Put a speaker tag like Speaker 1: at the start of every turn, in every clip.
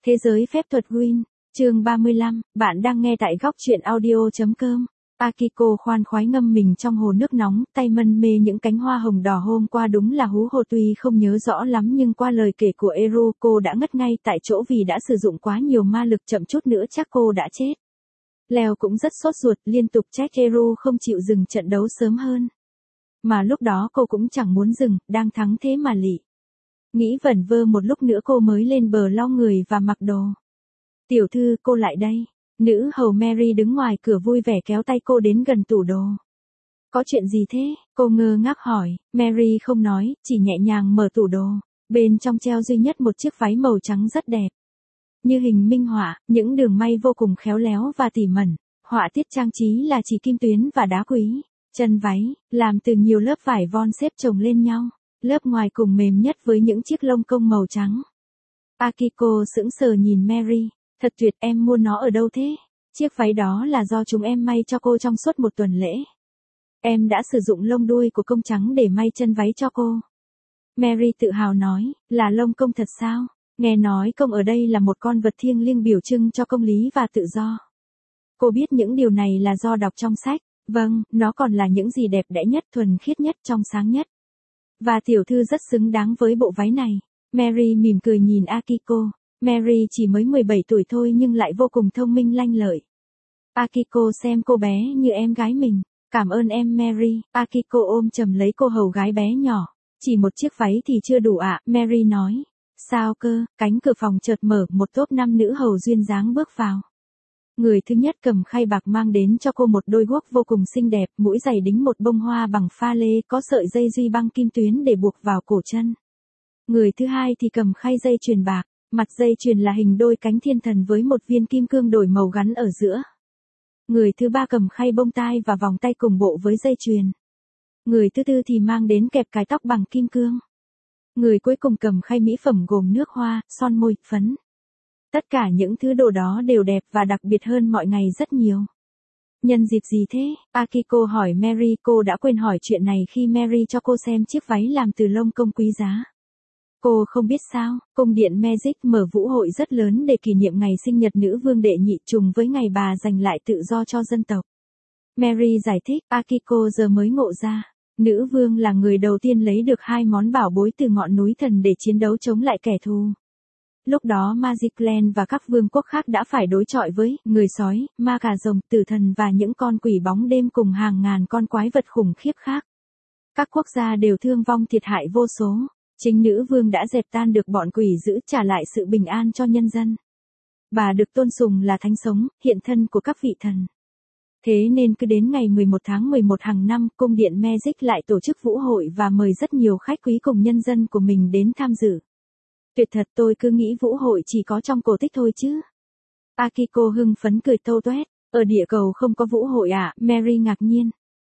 Speaker 1: Thế giới phép thuật Win, chương 35, bạn đang nghe tại góc truyện audio.com. Akiko khoan khoái ngâm mình trong hồ nước nóng, tay mân mê những cánh hoa hồng đỏ hôm qua đúng là hú hồ tuy không nhớ rõ lắm nhưng qua lời kể của Eru cô đã ngất ngay tại chỗ vì đã sử dụng quá nhiều ma lực chậm chút nữa chắc cô đã chết. Leo cũng rất sốt ruột liên tục trách Eru không chịu dừng trận đấu sớm hơn. Mà lúc đó cô cũng chẳng muốn dừng, đang thắng thế mà lị. Nghĩ vẩn vơ một lúc nữa cô mới lên bờ lau người và mặc đồ. Tiểu thư cô lại đây. Nữ hầu Mary đứng ngoài cửa vui vẻ kéo tay cô đến gần tủ đồ. Có chuyện gì thế? Cô ngơ ngác hỏi. Mary không nói, chỉ nhẹ nhàng mở tủ đồ. Bên trong treo duy nhất một chiếc váy màu trắng rất đẹp. Như hình minh họa, những đường may vô cùng khéo léo và tỉ mẩn. Họa tiết trang trí là chỉ kim tuyến và đá quý. Chân váy, làm từ nhiều lớp vải von xếp chồng lên nhau. Lớp ngoài cùng mềm nhất với những chiếc lông công màu trắng. Akiko sững sờ nhìn Mary. Thật tuyệt, em mua nó ở đâu thế? Chiếc váy đó là do chúng em may cho cô trong suốt một tuần lễ. Em đã sử dụng lông đuôi của công trắng để may chân váy cho cô. Mary tự hào nói, là lông công thật sao? Nghe nói công ở đây là một con vật thiêng liêng biểu trưng cho công lý và tự do. Cô biết những điều này là do đọc trong sách. Vâng, nó còn là những gì đẹp đẽ nhất, thuần khiết nhất, trong sáng nhất. Và tiểu thư rất xứng đáng với bộ váy này. Mary mỉm cười nhìn Akiko. Mary chỉ mới 17 tuổi thôi nhưng lại vô cùng thông minh lanh lợi. Akiko xem cô bé như em gái mình. Cảm ơn em Mary. Akiko ôm chầm lấy cô hầu gái bé nhỏ. Chỉ một chiếc váy thì chưa đủ ạ, Mary nói. Sao cơ? Cánh cửa phòng chợt mở, một tốp 5 nữ hầu duyên dáng bước vào. Người thứ nhất cầm khay bạc mang đến cho cô một đôi guốc vô cùng xinh đẹp, mũi giày đính một bông hoa bằng pha lê có sợi dây duy băng kim tuyến để buộc vào cổ chân. Người thứ hai thì cầm khay dây chuyền bạc, mặt dây chuyền là hình đôi cánh thiên thần với một viên kim cương đổi màu gắn ở giữa. Người thứ ba cầm khay bông tai và vòng tay cùng bộ với dây chuyền. Người thứ tư thì mang đến kẹp cài tóc bằng kim cương. Người cuối cùng cầm khay mỹ phẩm gồm nước hoa, son môi, phấn. Tất cả những thứ đồ đó đều đẹp và đặc biệt hơn mọi ngày rất nhiều. Nhân dịp gì thế? Akiko hỏi Mary. Cô đã quên hỏi chuyện này khi Mary cho cô xem chiếc váy làm từ lông công quý giá. Cô không biết sao, cung điện Magic mở vũ hội rất lớn để kỷ niệm ngày sinh nhật nữ vương đệ nhị trùng với ngày bà giành lại tự do cho dân tộc. Mary giải thích, Akiko giờ mới ngộ ra. Nữ vương là người đầu tiên lấy được 2 món bảo bối từ ngọn núi thần để chiến đấu chống lại kẻ thù. Lúc đó Magic Land và các vương quốc khác đã phải đối chọi với người sói, ma cà rồng, tử thần và những con quỷ bóng đêm cùng hàng ngàn con quái vật khủng khiếp khác. Các quốc gia đều thương vong thiệt hại vô số. Chính nữ vương đã dẹp tan được bọn quỷ dữ, trả lại sự bình an cho nhân dân. Bà được tôn sùng là thánh sống, hiện thân của các vị thần. Thế nên cứ đến ngày 11 tháng 11 hàng năm, cung điện Magic lại tổ chức vũ hội và mời rất nhiều khách quý cùng nhân dân của mình đến tham dự. Tuyệt thật, tôi cứ nghĩ vũ hội chỉ có trong cổ tích thôi chứ. Akiko hưng phấn cười tâu toét. Ở địa cầu không có vũ hội à? Mary ngạc nhiên.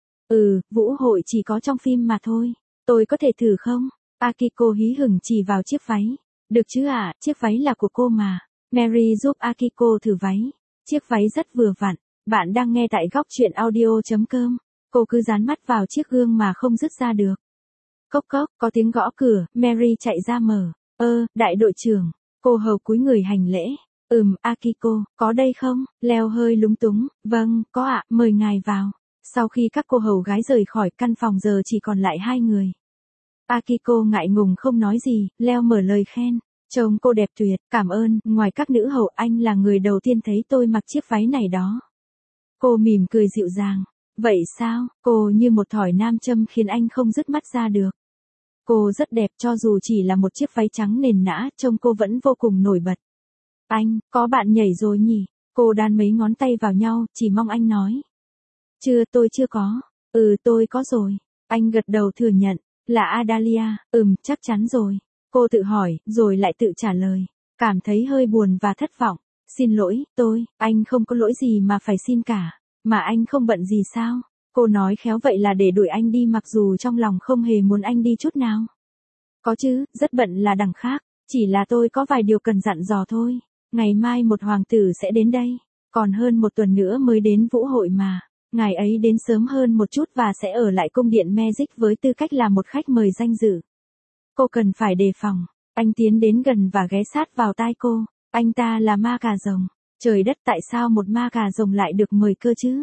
Speaker 1: Vũ hội chỉ có trong phim mà thôi. Tôi có thể thử không? Akiko hí hửng chỉ vào chiếc váy. Được chứ ạ, chiếc váy là của cô mà. Mary giúp Akiko thử váy. Chiếc váy rất vừa vặn. Bạn đang nghe tại góc truyện audio.com. Cô cứ dán mắt vào chiếc gương mà không dứt ra được. Cốc cốc, có tiếng gõ cửa, Mary chạy ra mở. Đại đội trưởng. Cô hầu cúi người hành lễ. Akiko, có đây không? Leo hơi lúng túng. Vâng, có ạ, mời ngài vào. Sau khi các cô hầu gái rời khỏi căn phòng giờ chỉ còn lại 2 người. Akiko ngại ngùng không nói gì, Leo mở lời khen. Trông cô đẹp tuyệt, cảm ơn, ngoài các nữ hầu anh là người đầu tiên thấy tôi mặc chiếc váy này đó. Cô mỉm cười dịu dàng. Vậy sao? Cô như một thỏi nam châm khiến anh không dứt mắt ra được. Cô rất đẹp cho dù chỉ là một chiếc váy trắng nền nã, trông cô vẫn vô cùng nổi bật. Anh, có bạn nhảy rồi nhỉ? Cô đan mấy ngón tay vào nhau, chỉ mong anh nói. Chưa, tôi chưa có. Tôi có rồi. Anh gật đầu thừa nhận. Là Adalia, chắc chắn rồi. Cô tự hỏi, rồi lại tự trả lời. Cảm thấy hơi buồn và thất vọng. Xin lỗi, anh không có lỗi gì mà phải xin cả. Mà anh không bận gì sao? Cô nói khéo vậy là để đuổi anh đi mặc dù trong lòng không hề muốn anh đi chút nào. Có chứ, rất bận là đằng khác. Chỉ là tôi có vài điều cần dặn dò thôi. Ngày mai một hoàng tử sẽ đến đây. Còn hơn một tuần nữa mới đến vũ hội mà. Ngài ấy đến sớm hơn một chút và sẽ ở lại cung điện Magic với tư cách là một khách mời danh dự. Cô cần phải đề phòng. Anh tiến đến gần và ghé sát vào tai cô. Anh ta là ma cà rồng. Trời đất, tại sao một ma cà rồng lại được mời cơ chứ?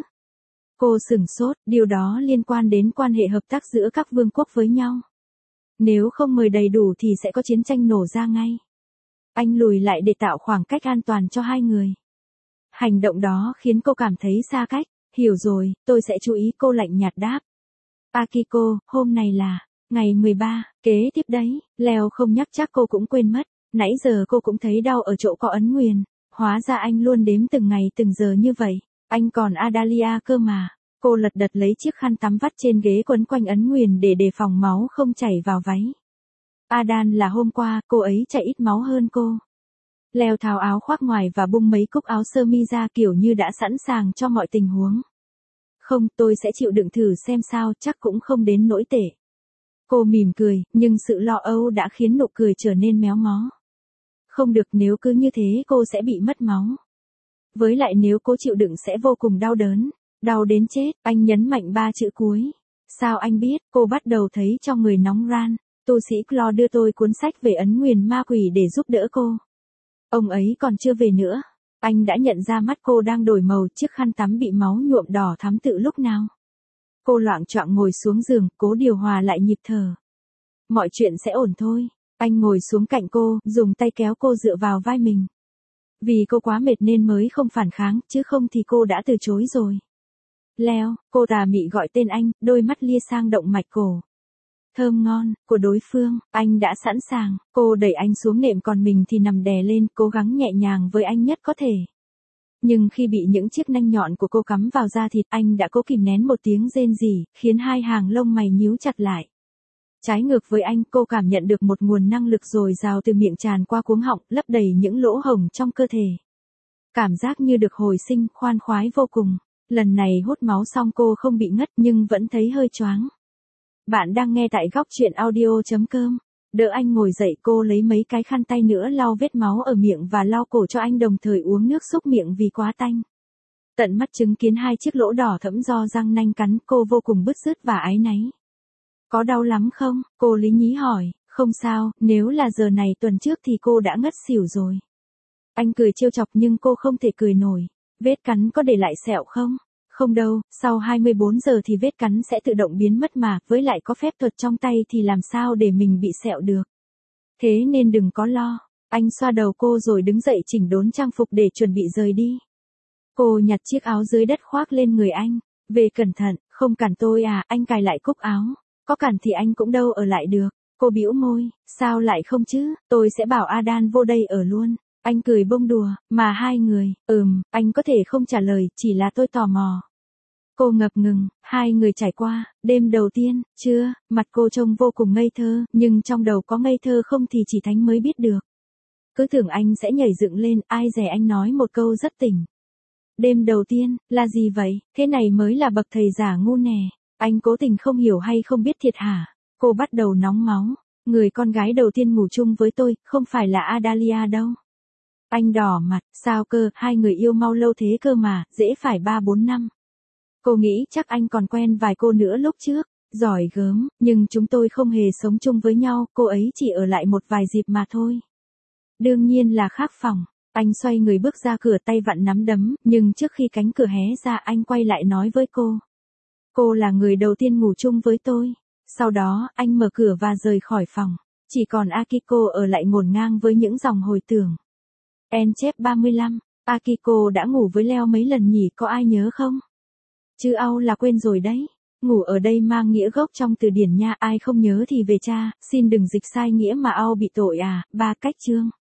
Speaker 1: Cô sửng sốt, điều đó liên quan đến quan hệ hợp tác giữa các vương quốc với nhau. Nếu không mời đầy đủ thì sẽ có chiến tranh nổ ra ngay. Anh lùi lại để tạo khoảng cách an toàn cho hai người. Hành động đó khiến cô cảm thấy xa cách. Hiểu rồi, tôi sẽ chú ý, cô lạnh nhạt đáp. Akiko, hôm này là ngày 13, kế tiếp đấy. Leo không nhắc chắc cô cũng quên mất. Nãy giờ cô cũng thấy đau ở chỗ có ấn nguyền. Hóa ra anh luôn đếm từng ngày từng giờ như vậy. Anh còn Adalia cơ mà. Cô lật đật lấy chiếc khăn tắm vắt trên ghế quấn quanh ấn nguyền để đề phòng máu không chảy vào váy. Adan là hôm qua, cô ấy chảy ít máu hơn cô. Leo tháo áo khoác ngoài và bung mấy cúc áo sơ mi ra kiểu như đã sẵn sàng cho mọi tình huống. Không, tôi sẽ chịu đựng thử xem sao, chắc cũng không đến nỗi tệ. Cô mỉm cười, nhưng sự lo âu đã khiến nụ cười trở nên méo mó. Không được, nếu cứ như thế cô sẽ bị mất máu. Với lại nếu cô chịu đựng sẽ vô cùng đau đớn. Đau đến chết, anh nhấn mạnh 3 chữ cuối. Sao anh biết? Cô bắt đầu thấy trong người nóng ran. Tu sĩ Claude đưa tôi cuốn sách về ấn nguyền ma quỷ để giúp đỡ cô. Ông ấy còn chưa về nữa. Anh đã nhận ra mắt cô đang đổi màu, chiếc khăn tắm bị máu nhuộm đỏ thắm từ lúc nào. Cô loạng choạng ngồi xuống giường, cố điều hòa lại nhịp thở. Mọi chuyện sẽ ổn thôi. Anh ngồi xuống cạnh cô, dùng tay kéo cô dựa vào vai mình. Vì cô quá mệt nên mới không phản kháng, chứ không thì cô đã từ chối rồi. Leo, cô tà mị gọi tên anh, đôi mắt lia sang động mạch cổ. Thơm ngon, của đối phương, anh đã sẵn sàng, cô đẩy anh xuống nệm còn mình thì nằm đè lên, cố gắng nhẹ nhàng với anh nhất có thể. Nhưng khi bị những chiếc nanh nhọn của cô cắm vào da thịt, anh đã cố kìm nén một tiếng rên rỉ, khiến hai hàng lông mày nhíu chặt lại. Trái ngược với anh, cô cảm nhận được một nguồn năng lực dồi dào từ miệng tràn qua cuống họng, lấp đầy những lỗ hổng trong cơ thể. Cảm giác như được hồi sinh, khoan khoái vô cùng. Lần này hút máu xong cô không bị ngất nhưng vẫn thấy hơi choáng. Bạn đang nghe tại góc truyện audio.com. Đỡ anh ngồi dậy, cô lấy mấy cái khăn tay nữa lau vết máu ở miệng và lau cổ cho anh, đồng thời uống nước xúc miệng vì quá tanh. Tận mắt chứng kiến hai chiếc lỗ đỏ thẫm do răng nanh cắn, cô vô cùng bứt rứt và áy náy. Có đau lắm không? Cô lý nhí hỏi. Không sao, nếu là giờ này tuần trước thì cô đã ngất xỉu rồi. Anh cười trêu chọc nhưng cô không thể cười nổi. Vết cắn có để lại sẹo không? Không đâu, sau 24 giờ thì vết cắn sẽ tự động biến mất mà, với lại có phép thuật trong tay thì làm sao để mình bị sẹo được. Thế nên đừng có lo. Anh xoa đầu cô rồi đứng dậy chỉnh đốn trang phục để chuẩn bị rời đi. Cô nhặt chiếc áo dưới đất khoác lên người anh. Về cẩn thận, không cản tôi à? Anh cài lại cúc áo. Có cản thì anh cũng đâu ở lại được. Cô bĩu môi, sao lại không chứ, tôi sẽ bảo Adan vô đây ở luôn. Anh cười bông đùa, mà hai người, anh có thể không trả lời, chỉ là tôi tò mò. Cô ngập ngừng, hai người trải qua, đêm đầu tiên, chưa, mặt cô trông vô cùng ngây thơ, nhưng trong đầu có ngây thơ không thì chỉ Thánh mới biết được. Cứ tưởng anh sẽ nhảy dựng lên, ai dè anh nói một câu rất tỉnh. Đêm đầu tiên, là gì vậy, thế này mới là bậc thầy giả ngu nè, anh cố tình không hiểu hay không biết thiệt hả? Cô bắt đầu nóng máu, người con gái đầu tiên ngủ chung với tôi, không phải là Adalia đâu. Anh đỏ mặt, sao cơ, hai người yêu mau lâu thế cơ mà, dễ phải 3-4 năm. Cô nghĩ chắc anh còn quen vài cô nữa lúc trước, giỏi gớm, nhưng chúng tôi không hề sống chung với nhau, cô ấy chỉ ở lại một vài dịp mà thôi. Đương nhiên là khác phòng, anh xoay người bước ra cửa, tay vặn nắm đấm, nhưng trước khi cánh cửa hé ra anh quay lại nói với cô. Cô là người đầu tiên ngủ chung với tôi. Sau đó, anh mở cửa và rời khỏi phòng. Chỉ còn Akiko ở lại ngổn ngang với những dòng hồi tưởng. En chép 35, Akiko đã ngủ với Leo mấy lần nhỉ, có ai nhớ không? Chứ Âu là quên rồi đấy. Ngủ ở đây mang nghĩa gốc trong từ điển nha, ai không nhớ thì về tra, xin đừng dịch sai nghĩa mà Âu bị tội à, 3 cách chương.